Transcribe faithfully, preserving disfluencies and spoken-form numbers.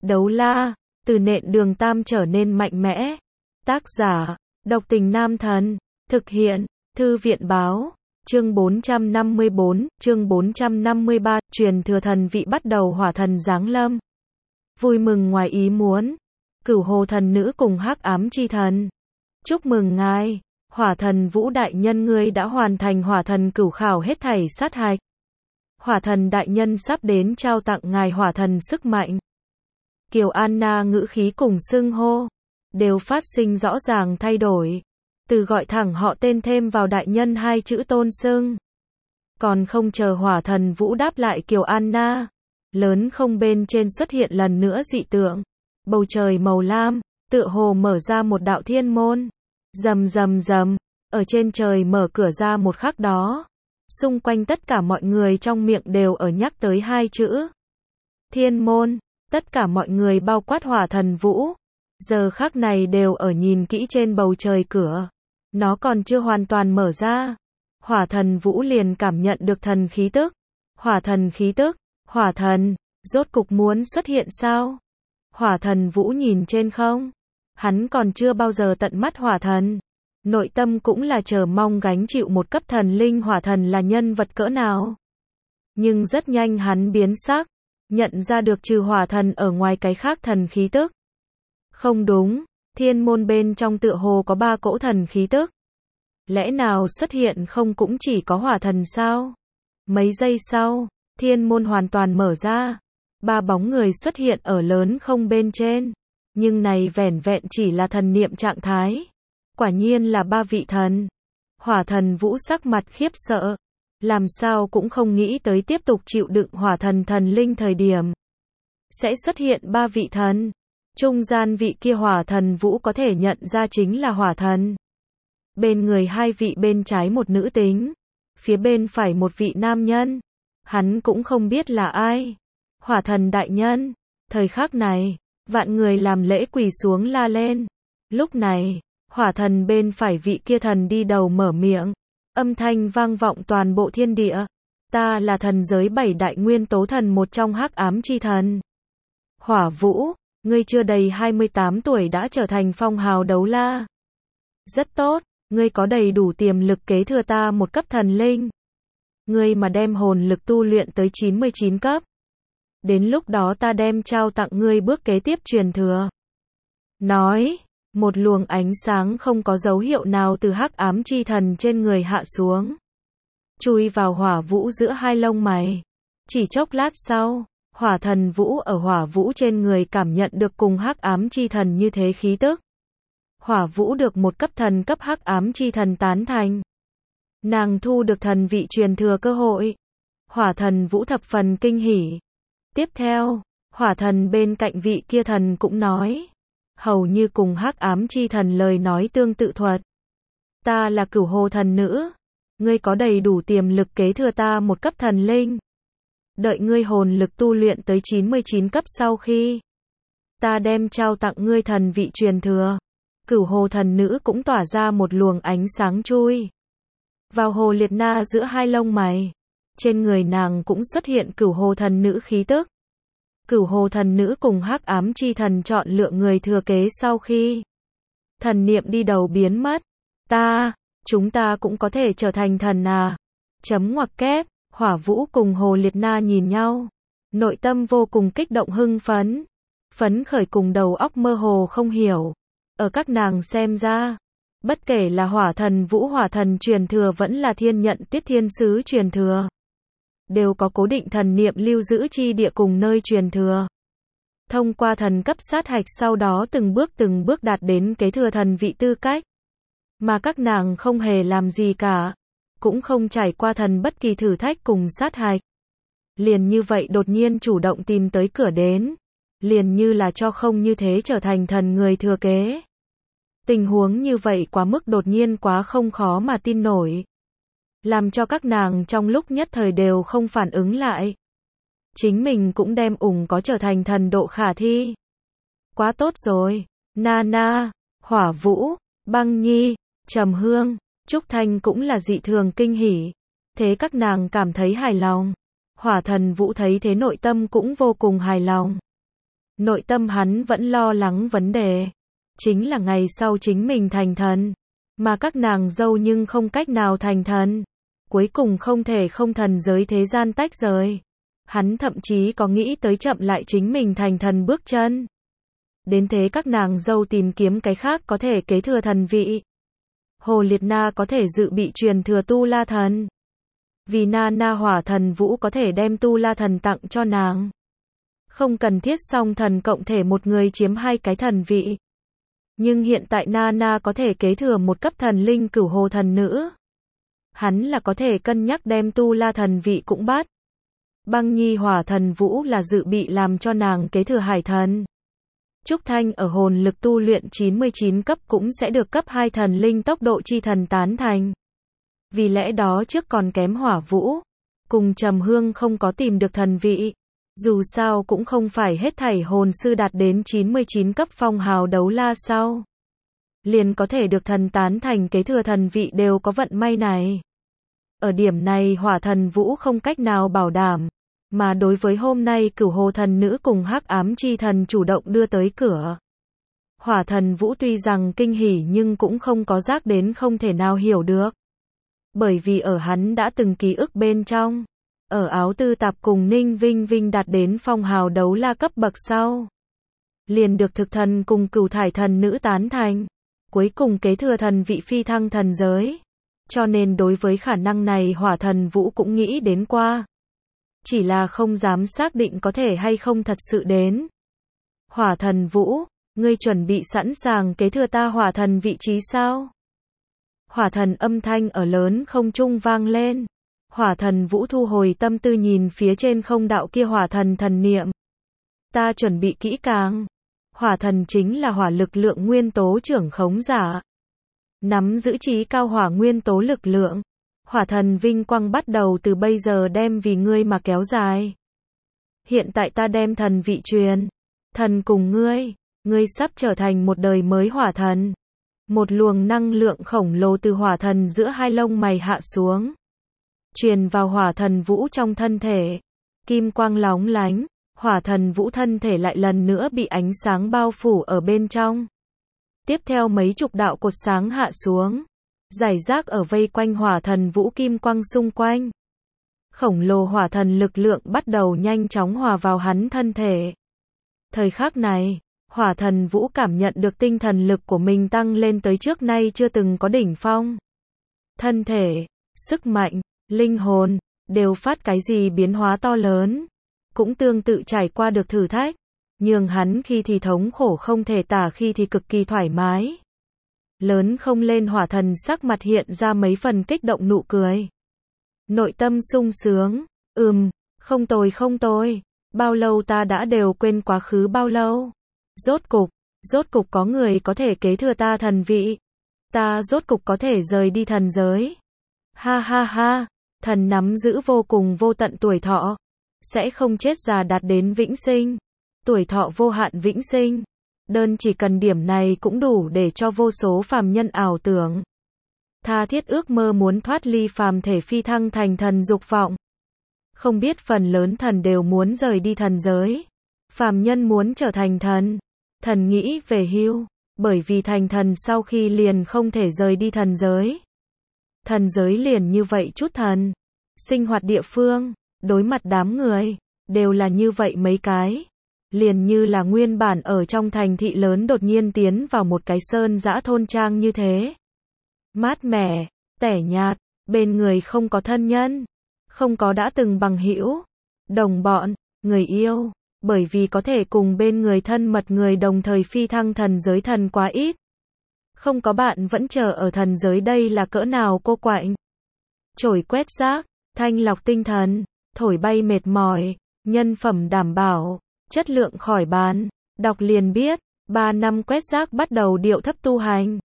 Đấu la, từ nện đường tam trở nên mạnh mẽ. Tác giả, độc tình nam thần. Thực hiện, thư viện báo. Chương bốn trăm năm mươi bốn, chương bốn trăm năm mươi ba, truyền thừa thần vị bắt đầu hỏa thần giáng lâm. Vui mừng ngoài ý muốn. Cửu hồ thần nữ cùng hắc ám chi thần. Chúc mừng ngài, hỏa thần Vũ đại nhân, ngươi đã hoàn thành hỏa thần cửu khảo hết thảy sát hạch. Hỏa thần đại nhân sắp đến trao tặng ngài hỏa thần sức mạnh. Kiều Anna ngữ khí cùng xưng hô đều phát sinh rõ ràng thay đổi, từ gọi thẳng họ tên thêm vào đại nhân hai chữ tôn xưng. Còn không chờ hỏa thần Vũ đáp lại Kiều Anna, lớn không bên trên xuất hiện lần nữa dị tượng. Bầu trời màu lam, tựa hồ mở ra một đạo thiên môn. Rầm rầm rầm, ở trên trời mở cửa ra một khắc đó, xung quanh tất cả mọi người trong miệng đều ở nhắc tới hai chữ thiên môn. Tất cả mọi người bao quát hỏa thần Vũ, giờ khắc này đều ở nhìn kỹ trên bầu trời cửa. Nó còn chưa hoàn toàn mở ra, hỏa thần Vũ liền cảm nhận được thần khí tức. Hỏa thần khí tức, hỏa thần, rốt cục muốn xuất hiện sao? Hỏa thần Vũ nhìn trên không, hắn còn chưa bao giờ tận mắt hỏa thần, nội tâm cũng là chờ mong gánh chịu một cấp thần linh hỏa thần là nhân vật cỡ nào. Nhưng rất nhanh hắn biến sắc, nhận ra được trừ hỏa thần ở ngoài cái khác thần khí tức. Không đúng, thiên môn bên trong tựa hồ có ba cỗ thần khí tức. Lẽ nào xuất hiện không cũng chỉ có hỏa thần sao? Mấy giây sau, thiên môn hoàn toàn mở ra. Ba bóng người xuất hiện ở lớn không bên trên. Nhưng này vẻn vẹn chỉ là thần niệm trạng thái. Quả nhiên là ba vị thần. Hỏa thần Vũ sắc mặt khiếp sợ. Làm sao cũng không nghĩ tới tiếp tục chịu đựng hỏa thần thần linh thời điểm sẽ xuất hiện ba vị thần. Trung gian vị kia hỏa thần Vũ có thể nhận ra chính là hỏa thần. Bên người hai vị bên trái một nữ tính, phía bên phải một vị nam nhân. Hắn cũng không biết là ai. Hỏa thần đại nhân. Thời khắc này, vạn người làm lễ quỳ xuống la lên. Lúc này, hỏa thần bên phải vị kia thần đi đầu mở miệng. Âm thanh vang vọng toàn bộ thiên địa. Ta là thần giới bảy đại nguyên tố thần, một trong hắc ám chi thần. Hỏa Vũ, ngươi chưa đầy hai mươi tám tuổi đã trở thành phong hào đấu la. Rất tốt, ngươi có đầy đủ tiềm lực kế thừa ta một cấp thần linh. Ngươi mà đem hồn lực tu luyện tới chín mươi chín cấp. Đến lúc đó ta đem trao tặng ngươi bước kế tiếp truyền thừa. Nói, một luồng ánh sáng không có dấu hiệu nào từ hắc ám chi thần trên người hạ xuống, chui vào hỏa Vũ giữa hai lông mày. Chỉ chốc lát sau, hỏa thần Vũ ở hỏa Vũ trên người cảm nhận được cùng hắc ám chi thần như thế khí tức. Hỏa Vũ được một cấp thần cấp hắc ám chi thần tán thành. Nàng thu được thần vị truyền thừa cơ hội. Hỏa thần Vũ thập phần kinh hỉ. Tiếp theo, hỏa thần bên cạnh vị kia thần cũng nói, hầu như cùng hắc ám chi thần lời nói tương tự thuật. Ta là cửu hồ thần nữ. Ngươi có đầy đủ tiềm lực kế thừa ta một cấp thần linh. Đợi ngươi hồn lực tu luyện tới chín mươi chín cấp sau khi, ta đem trao tặng ngươi thần vị truyền thừa. Cửu hồ thần nữ cũng tỏa ra một luồng ánh sáng chui vào hồ liệt na giữa hai lông mày. Trên người nàng cũng xuất hiện cửu hồ thần nữ khí tức. Cửu hồ thần nữ cùng hắc ám chi thần chọn lựa người thừa kế sau khi thần niệm đi đầu biến mất. Ta, chúng ta cũng có thể trở thành thần à? Chấm ngoặc kép, hỏa Vũ cùng hồ liệt na nhìn nhau. Nội tâm vô cùng kích động hưng phấn. Phấn khởi cùng đầu óc mơ hồ không hiểu. Ở các nàng xem ra, bất kể là hỏa thần Vũ hỏa thần truyền thừa vẫn là thiên nhận tiết thiên sứ truyền thừa, đều có cố định thần niệm lưu giữ chi địa cùng nơi truyền thừa. Thông qua thần cấp sát hạch sau đó từng bước từng bước đạt đến kế thừa thần vị tư cách. Mà các nàng không hề làm gì cả, cũng không trải qua thần bất kỳ thử thách cùng sát hạch. Liền như vậy đột nhiên chủ động tìm tới cửa đến. Liền như là cho không như thế trở thành thần người thừa kế. Tình huống như vậy quá mức đột nhiên, quá không khó mà tin nổi. Làm cho các nàng trong lúc nhất thời đều không phản ứng lại. Chính mình cũng đem ủng có trở thành thần độ khả thi. Quá tốt rồi. Nana, Hỏa Vũ, Băng Nhi, Trầm Hương, Trúc Thanh cũng là dị thường kinh hỉ. Thế các nàng cảm thấy hài lòng. Hỏa thần Vũ thấy thế nội tâm cũng vô cùng hài lòng. Nội tâm hắn vẫn lo lắng vấn đề. Chính là ngày sau chính mình thành thần. Mà các nàng dâu nhưng không cách nào thành thần. Cuối cùng không thể không thần giới thế gian tách rời. Hắn thậm chí có nghĩ tới chậm lại chính mình thành thần bước chân. Đến thế các nàng dâu tìm kiếm cái khác có thể kế thừa thần vị. Hồ Liệt Na có thể dự bị truyền thừa Tu La Thần. Vì Na Na Hỏa Thần Vũ có thể đem Tu La Thần tặng cho nàng. Không cần thiết song thần cộng thể một người chiếm hai cái thần vị. Nhưng hiện tại Na Na có thể kế thừa một cấp thần linh Cửu Hồ Thần Nữ. Hắn là có thể cân nhắc đem Tu La Thần vị cũng bắt. Băng Nhi Hỏa Thần Vũ là dự bị làm cho nàng kế thừa Hải Thần. Trúc Thanh ở hồn lực tu luyện chín mươi chín cấp cũng sẽ được cấp hai thần linh tốc độ chi thần tán thành. Vì lẽ đó trước còn kém Hỏa Vũ. Cùng Trầm Hương không có tìm được thần vị. Dù sao cũng không phải hết thảy hồn sư đạt đến chín mươi chín cấp phong hào đấu la sau. Liền có thể được thần tán thành kế thừa thần vị đều có vận may này. Ở điểm này Hỏa Thần Vũ không cách nào bảo đảm. Mà đối với hôm nay Cửu Hồ Thần Nữ cùng Hắc Ám Chi Thần chủ động đưa tới cửa. Hỏa Thần Vũ tuy rằng kinh hỉ nhưng cũng không có giác đến không thể nào hiểu được. Bởi vì ở hắn đã từng ký ức bên trong. Ở Áo Tư Tạp cùng Ninh Vinh Vinh đạt đến phong hào đấu la cấp bậc sau. Liền được thực thần cùng Cửu Thải Thần Nữ tán thành. Cuối cùng kế thừa thần vị phi thăng thần giới. Cho nên đối với khả năng này Hỏa Thần Vũ cũng nghĩ đến qua. Chỉ là không dám xác định có thể hay không thật sự đến. Hỏa Thần Vũ, ngươi chuẩn bị sẵn sàng kế thừa ta Hỏa Thần vị trí sao? Hỏa Thần âm thanh ở lớn không trung vang lên. Hỏa Thần Vũ thu hồi tâm tư nhìn phía trên không đạo kia Hỏa Thần thần niệm. Ta chuẩn bị kỹ càng. Hỏa Thần chính là hỏa lực lượng nguyên tố trưởng khống giả. Nắm giữ trí cao hỏa nguyên tố lực lượng. Hỏa Thần vinh quang bắt đầu từ bây giờ đem vì ngươi mà kéo dài. Hiện tại ta đem thần vị truyền. Thần cùng ngươi. Ngươi sắp trở thành một đời mới Hỏa Thần. Một luồng năng lượng khổng lồ từ Hỏa Thần giữa hai lông mày hạ xuống. Truyền vào Hỏa Thần Vũ trong thân thể. Kim quang lóng lánh. Hỏa Thần Vũ thân thể lại lần nữa bị ánh sáng bao phủ ở bên trong. Tiếp theo mấy chục đạo cột sáng hạ xuống. Giải rác ở vây quanh Hỏa Thần Vũ kim quang xung quanh. Khổng lồ hỏa thần lực lượng bắt đầu nhanh chóng hòa vào hắn thân thể. Thời khắc này, Hỏa Thần Vũ cảm nhận được tinh thần lực của mình tăng lên tới trước nay chưa từng có đỉnh phong. Thân thể, sức mạnh, linh hồn, đều phát cái gì biến hóa to lớn. Cũng tương tự trải qua được thử thách. Nhường hắn khi thì thống khổ không thể tả khi thì cực kỳ thoải mái. Lớn không lên Hỏa Thần sắc mặt hiện ra mấy phần kích động nụ cười. Nội tâm sung sướng, ừm, không tồi không tồi, bao lâu ta đã đều quên quá khứ bao lâu. Rốt cục, rốt cục có người có thể kế thừa ta thần vị. Ta rốt cục có thể rời đi thần giới. Ha ha ha, thần nắm giữ vô cùng vô tận tuổi thọ. Sẽ không chết già đạt đến vĩnh sinh. Tuổi thọ vô hạn vĩnh sinh. Đơn chỉ cần điểm này cũng đủ để cho vô số phàm nhân ảo tưởng. Tha thiết ước mơ muốn thoát ly phàm thể phi thăng thành thần dục vọng. Không biết phần lớn thần đều muốn rời đi thần giới. Phàm nhân muốn trở thành thần. Thần nghĩ về hưu. Bởi vì thành thần sau khi liền không thể rời đi thần giới. Thần giới liền như vậy chút thần. Sinh hoạt địa phương, đối mặt đám người, đều là như vậy mấy cái. Liền như là nguyên bản ở trong thành thị lớn đột nhiên tiến vào một cái sơn dã thôn trang như thế. Mát mẻ, tẻ nhạt, bên người không có thân nhân, không có đã từng bằng hữu, đồng bọn, người yêu, bởi vì có thể cùng bên người thân mật người đồng thời phi thăng thần giới thần quá ít. Không có bạn vẫn chờ ở thần giới đây là cỡ nào cô quạnh. Chổi quét rác, thanh lọc tinh thần, thổi bay mệt mỏi, nhân phẩm đảm bảo, chất lượng khỏi bàn, đọc liền biết, ba năm quét rác bắt đầu điệu thấp tu hành.